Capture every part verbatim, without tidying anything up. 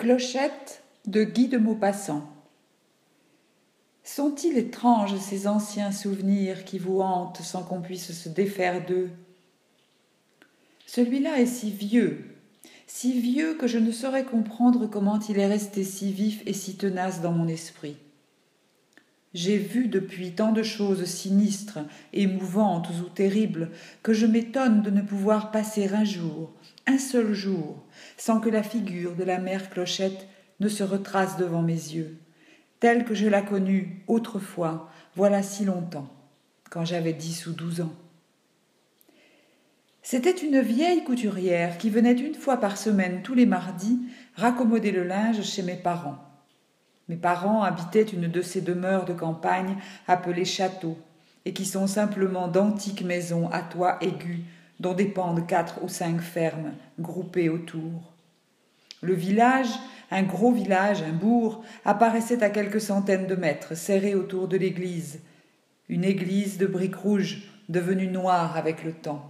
Clochette de Guy de Maupassant. Sont-ils étranges ces anciens souvenirs qui vous hantent sans qu'on puisse se défaire d'eux? Celui-là est si vieux, si vieux que je ne saurais comprendre comment il est resté si vif et si tenace dans mon esprit. J'ai vu depuis tant de choses sinistres, émouvantes ou terribles, que je m'étonne de ne pouvoir passer un jour, un seul jour, sans que la figure de la mère Clochette ne se retrace devant mes yeux, telle que je la connus autrefois, voilà si longtemps, quand j'avais dix ou douze ans. C'était une vieille couturière qui venait une fois par semaine tous les mardis raccommoder le linge chez mes parents. Mes parents habitaient une de ces demeures de campagne appelées châteaux, et qui sont simplement d'antiques maisons à toit aigu, dont dépendent quatre ou cinq fermes, groupées autour. Le village, un gros village, un bourg, apparaissait à quelques centaines de mètres, serré autour de l'église, une église de briques rouges, devenue noire avec le temps.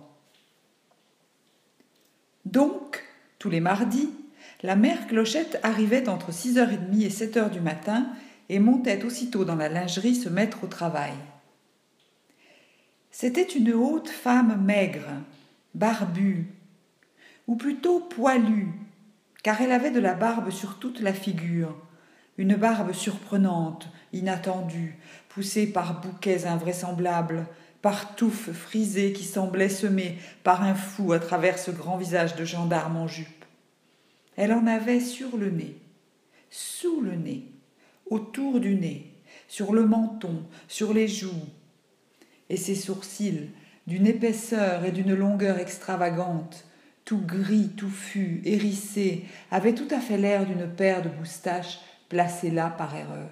Donc, tous les mardis, la mère Clochette arrivait entre six heures trente et sept heures du matin et montait aussitôt dans la lingerie se mettre au travail. C'était une haute femme maigre, barbue, ou plutôt poilue, car elle avait de la barbe sur toute la figure, une barbe surprenante, inattendue, poussée par bouquets invraisemblables, par touffes frisées qui semblaient semées par un fou à travers ce grand visage de gendarme en jupe. Elle en avait sur le nez, sous le nez, autour du nez, sur le menton, sur les joues, et ses sourcils, d'une épaisseur et d'une longueur extravagantes, tout gris, touffu, hérissé, avaient tout à fait l'air d'une paire de moustaches placées là par erreur.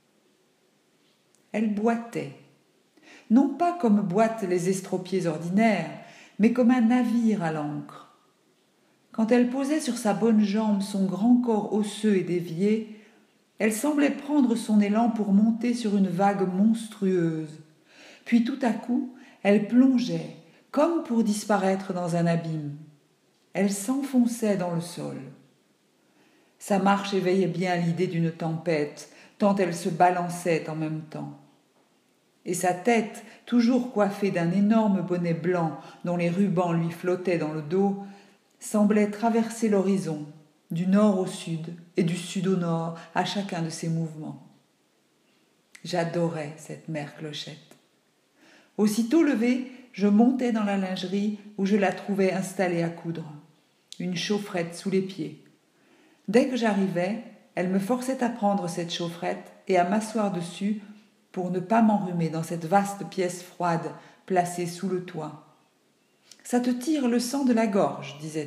Elle boitait, non pas comme boitent les estropiés ordinaires, mais comme un navire à l'ancre. Quand elle posait sur sa bonne jambe son grand corps osseux et dévié, elle semblait prendre son élan pour monter sur une vague monstrueuse. Puis tout à coup, elle plongeait, comme pour disparaître dans un abîme. Elle s'enfonçait dans le sol. Sa marche éveillait bien l'idée d'une tempête, tant elle se balançait en même temps. Et sa tête, toujours coiffée d'un énorme bonnet blanc dont les rubans lui flottaient dans le dos, semblait traverser l'horizon, du nord au sud et du sud au nord, à chacun de ses mouvements. J'adorais cette mère Clochette. Aussitôt levée, je montais dans la lingerie où je la trouvais installée à coudre, une chaufferette sous les pieds. Dès que j'arrivais, elle me forçait à prendre cette chaufferette et à m'asseoir dessus pour ne pas m'enrhumer dans cette vaste pièce froide placée sous le toit. « Ça te tire le sang de la gorge, disait-elle. »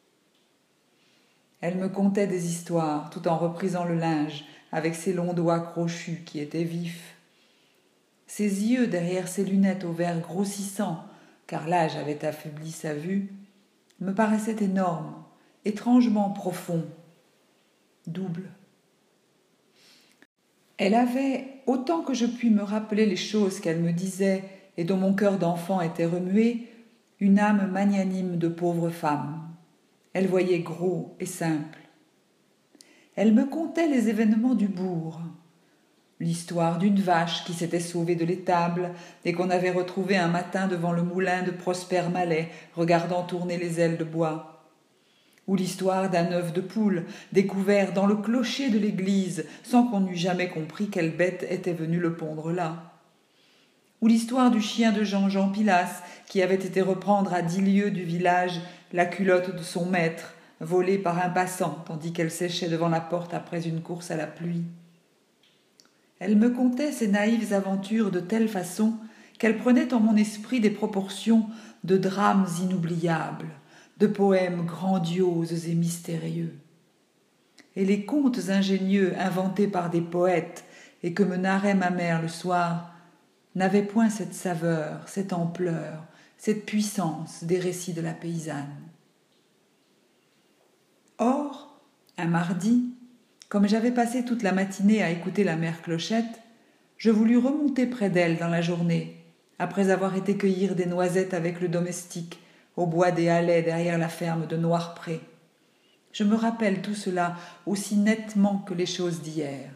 Elle me contait des histoires tout en reprisant le linge avec ses longs doigts crochus qui étaient vifs. Ses yeux derrière ses lunettes au verre grossissant, car l'âge avait affaibli sa vue, me paraissaient énormes, étrangement profonds, doubles. Elle avait, autant que je puis me rappeler les choses qu'elle me disait et dont mon cœur d'enfant était remué, une âme magnanime de pauvre femme. Elle voyait gros et simple. Elle me contait les événements du bourg, l'histoire d'une vache qui s'était sauvée de l'étable et qu'on avait retrouvée un matin devant le moulin de Prosper Malet, regardant tourner les ailes de bois, ou l'histoire d'un œuf de poule découvert dans le clocher de l'église sans qu'on eût jamais compris quelle bête était venue le pondre là, ou l'histoire du chien de Jean-Jean Pilas qui avait été reprendre à dix lieues du village la culotte de son maître, volée par un passant tandis qu'elle séchait devant la porte après une course à la pluie. Elle me contait ces naïves aventures de telle façon qu'elle prenait en mon esprit des proportions de drames inoubliables, de poèmes grandioses et mystérieux. Et les contes ingénieux inventés par des poètes et que me narrait ma mère le soir n'avaient point cette saveur, cette ampleur, cette puissance des récits de la paysanne. Or, un mardi, comme j'avais passé toute la matinée à écouter la mère Clochette, je voulus remonter près d'elle dans la journée, après avoir été cueillir des noisettes avec le domestique, au bois des Halets derrière la ferme de Noirpré, Je me rappelle tout cela aussi nettement que les choses d'hier.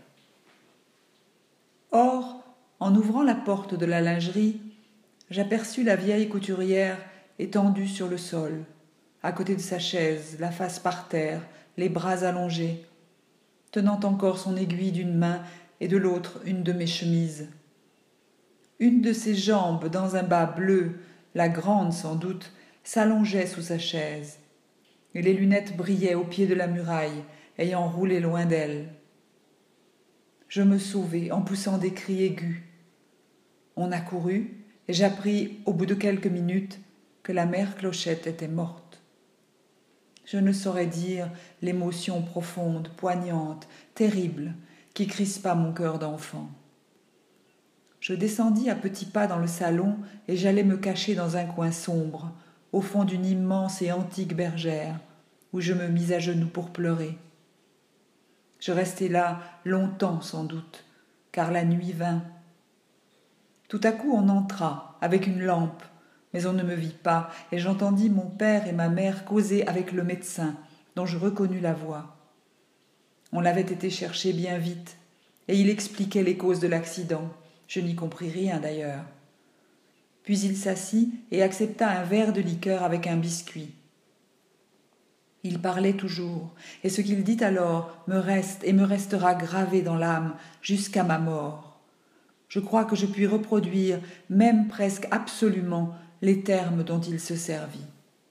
Or, en ouvrant la porte de la lingerie, j'aperçus la vieille couturière étendue sur le sol, à côté de sa chaise, la face par terre, les bras allongés, tenant encore son aiguille d'une main et de l'autre une de mes chemises. Une de ses jambes, dans un bas bleu, la grande sans doute, s'allongeait sous sa chaise, et les lunettes brillaient au pied de la muraille, ayant roulé loin d'elle. Je me sauvai en poussant des cris aigus. On accourut, et j'appris, au bout de quelques minutes, que la mère Clochette était morte. Je ne saurais dire l'émotion profonde, poignante, terrible, qui crispa mon cœur d'enfant. Je descendis à petits pas dans le salon et j'allai me cacher dans un coin sombre, au fond d'une immense et antique bergère, où je me mis à genoux pour pleurer. Je restai là longtemps sans doute, car la nuit vint. Tout à coup on entra, avec une lampe, mais on ne me vit pas, et j'entendis mon père et ma mère causer avec le médecin, dont je reconnus la voix. On l'avait été chercher bien vite, et il expliquait les causes de l'accident. Je n'y compris rien d'ailleurs. Puis il s'assit et accepta un verre de liqueur avec un biscuit. Il parlait toujours, et ce qu'il dit alors me reste et me restera gravé dans l'âme jusqu'à ma mort. Je crois que je puis reproduire, même presque absolument, les termes dont il se servit.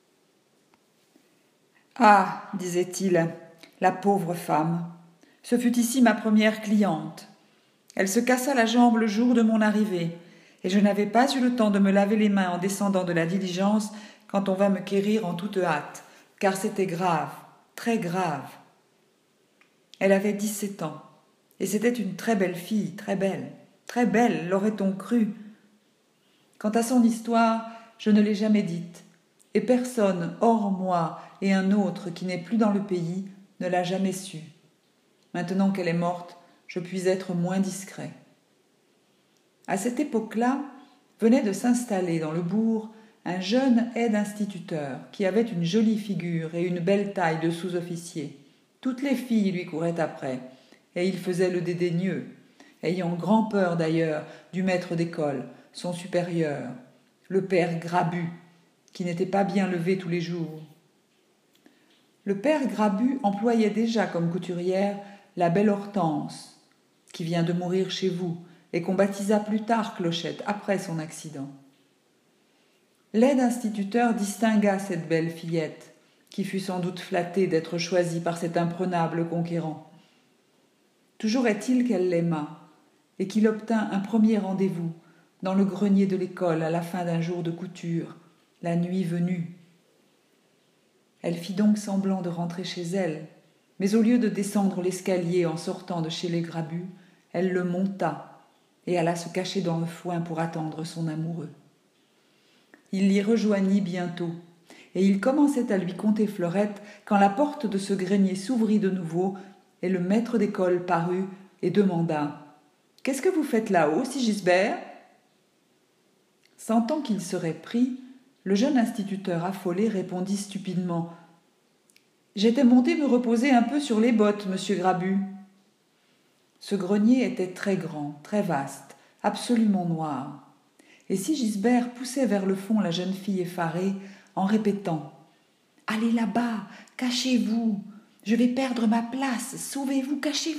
« Ah, disait-il, la pauvre femme, ce fut ici ma première cliente. Elle se cassa la jambe le jour de mon arrivée, et je n'avais pas eu le temps de me laver les mains en descendant de la diligence quand on vint me quérir en toute hâte, car c'était grave, très grave. Elle avait dix-sept ans, et c'était une très belle fille, très belle, très belle, l'aurait-on cru. Quant à son histoire, je ne l'ai jamais dite, et personne, hors moi et un autre qui n'est plus dans le pays, ne l'a jamais su. Maintenant qu'elle est morte, je puis être moins discret. À cette époque-là, venait de s'installer dans le bourg un jeune aide-instituteur qui avait une jolie figure et une belle taille de sous-officier. Toutes les filles lui couraient après, et il faisait le dédaigneux, ayant grand peur d'ailleurs du maître d'école, son supérieur, le père Grabu, qui n'était pas bien levé tous les jours. Le père Grabu employait déjà comme couturière la belle Hortense, qui vient de mourir chez vous, et qu'on baptisa plus tard Clochette, après son accident. L'aide-instituteur distingua cette belle fillette, qui fut sans doute flattée d'être choisie par cet imprenable conquérant. Toujours est-il qu'elle l'aima, et qu'il obtint un premier rendez-vous dans le grenier de l'école à la fin d'un jour de couture, la nuit venue. Elle fit donc semblant de rentrer chez elle, mais au lieu de descendre l'escalier en sortant de chez les Grabus, elle le monta et alla se cacher dans le foin pour attendre son amoureux. Il l'y rejoignit bientôt, et il commençait à lui conter Fleurette quand la porte de ce grenier s'ouvrit de nouveau et le maître d'école parut et demanda « Qu'est-ce que vous faites là-haut, Sigisbert ?» Sentant qu'il serait pris, le jeune instituteur affolé répondit stupidement « J'étais monté me reposer un peu sur les bottes, monsieur Grabu. » Ce grenier était très grand, très vaste, absolument noir. Et Sigisbert poussait vers le fond la jeune fille effarée en répétant « Allez là-bas, cachez-vous, je vais perdre ma place, sauvez-vous, cachez-vous !»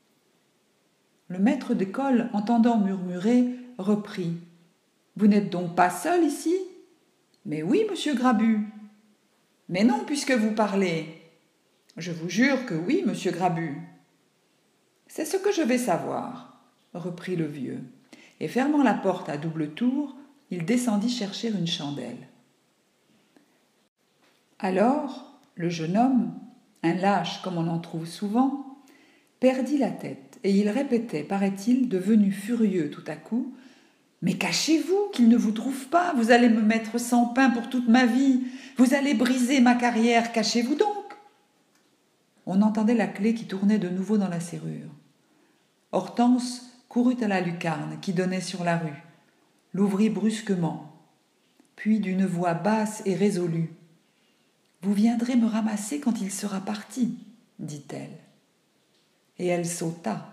Le maître d'école, entendant murmurer, reprit « Vous n'êtes donc pas seul ici ?»« Mais oui, monsieur Grabu. »« Mais non, puisque vous parlez. »« Je vous jure que oui, monsieur Grabu. »« C'est ce que je vais savoir, » reprit le vieux, et fermant la porte à double tour, il descendit chercher une chandelle. Alors, le jeune homme, un lâche comme on en trouve souvent, perdit la tête, et il répétait, paraît-il, devenu furieux tout à coup, « Mais cachez-vous, qu'il ne vous trouve pas, vous allez me mettre sans pain pour toute ma vie, vous allez briser ma carrière, cachez-vous donc !» On entendait la clé qui tournait de nouveau dans la serrure. Hortense courut à la lucarne qui donnait sur la rue, l'ouvrit brusquement, puis d'une voix basse et résolue. Vous viendrez me ramasser quand il sera parti, dit-elle. Et elle sauta.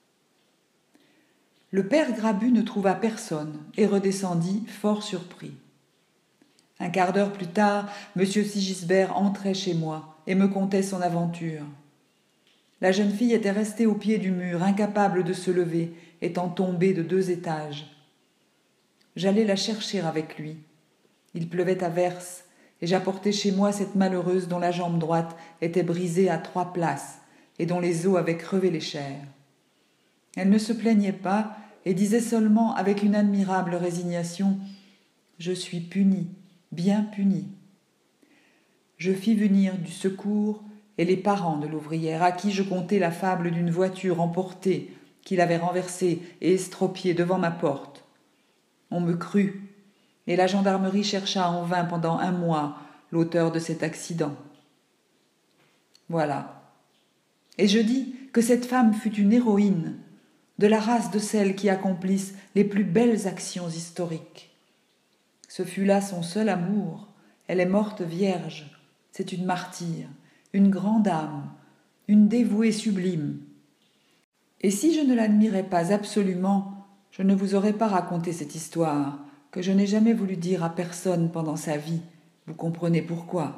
Le père Grabu ne trouva personne et redescendit fort surpris. Un quart d'heure plus tard, M. Sigisbert entrait chez moi et me contait son aventure. La jeune fille était restée au pied du mur, incapable de se lever, étant tombée de deux étages. J'allai la chercher avec lui. Il pleuvait à verse, et j'apportai chez moi cette malheureuse dont la jambe droite était brisée à trois places et dont les os avaient crevé les chairs. Elle ne se plaignait pas et disait seulement avec une admirable résignation « Je suis punie, bien punie ». Je fis venir du secours et les parents de l'ouvrière à qui je contai la fable d'une voiture emportée qu'il avait renversée et estropiée devant ma porte. On me crut, et la gendarmerie chercha en vain pendant un mois l'auteur de cet accident. Voilà. Et je dis que cette femme fut une héroïne, de la race de celles qui accomplissent les plus belles actions historiques. Ce fut là son seul amour. Elle est morte vierge. C'est une martyre, une grande âme, une dévouée sublime. Et si je ne l'admirais pas absolument, je ne vous aurais pas raconté cette histoire, que je n'ai jamais voulu dire à personne pendant sa vie. Vous comprenez pourquoi.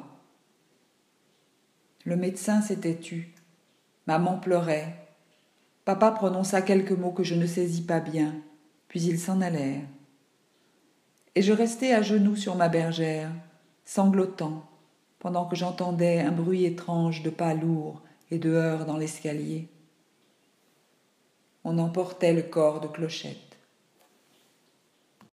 Le médecin s'était tu. Maman pleurait. Papa prononça quelques mots que je ne saisis pas bien, puis ils s'en allèrent. Et je restai à genoux sur ma bergère, sanglotant, pendant que j'entendais un bruit étrange de pas lourds et de heurts dans l'escalier. On emportait le corps de Clochette.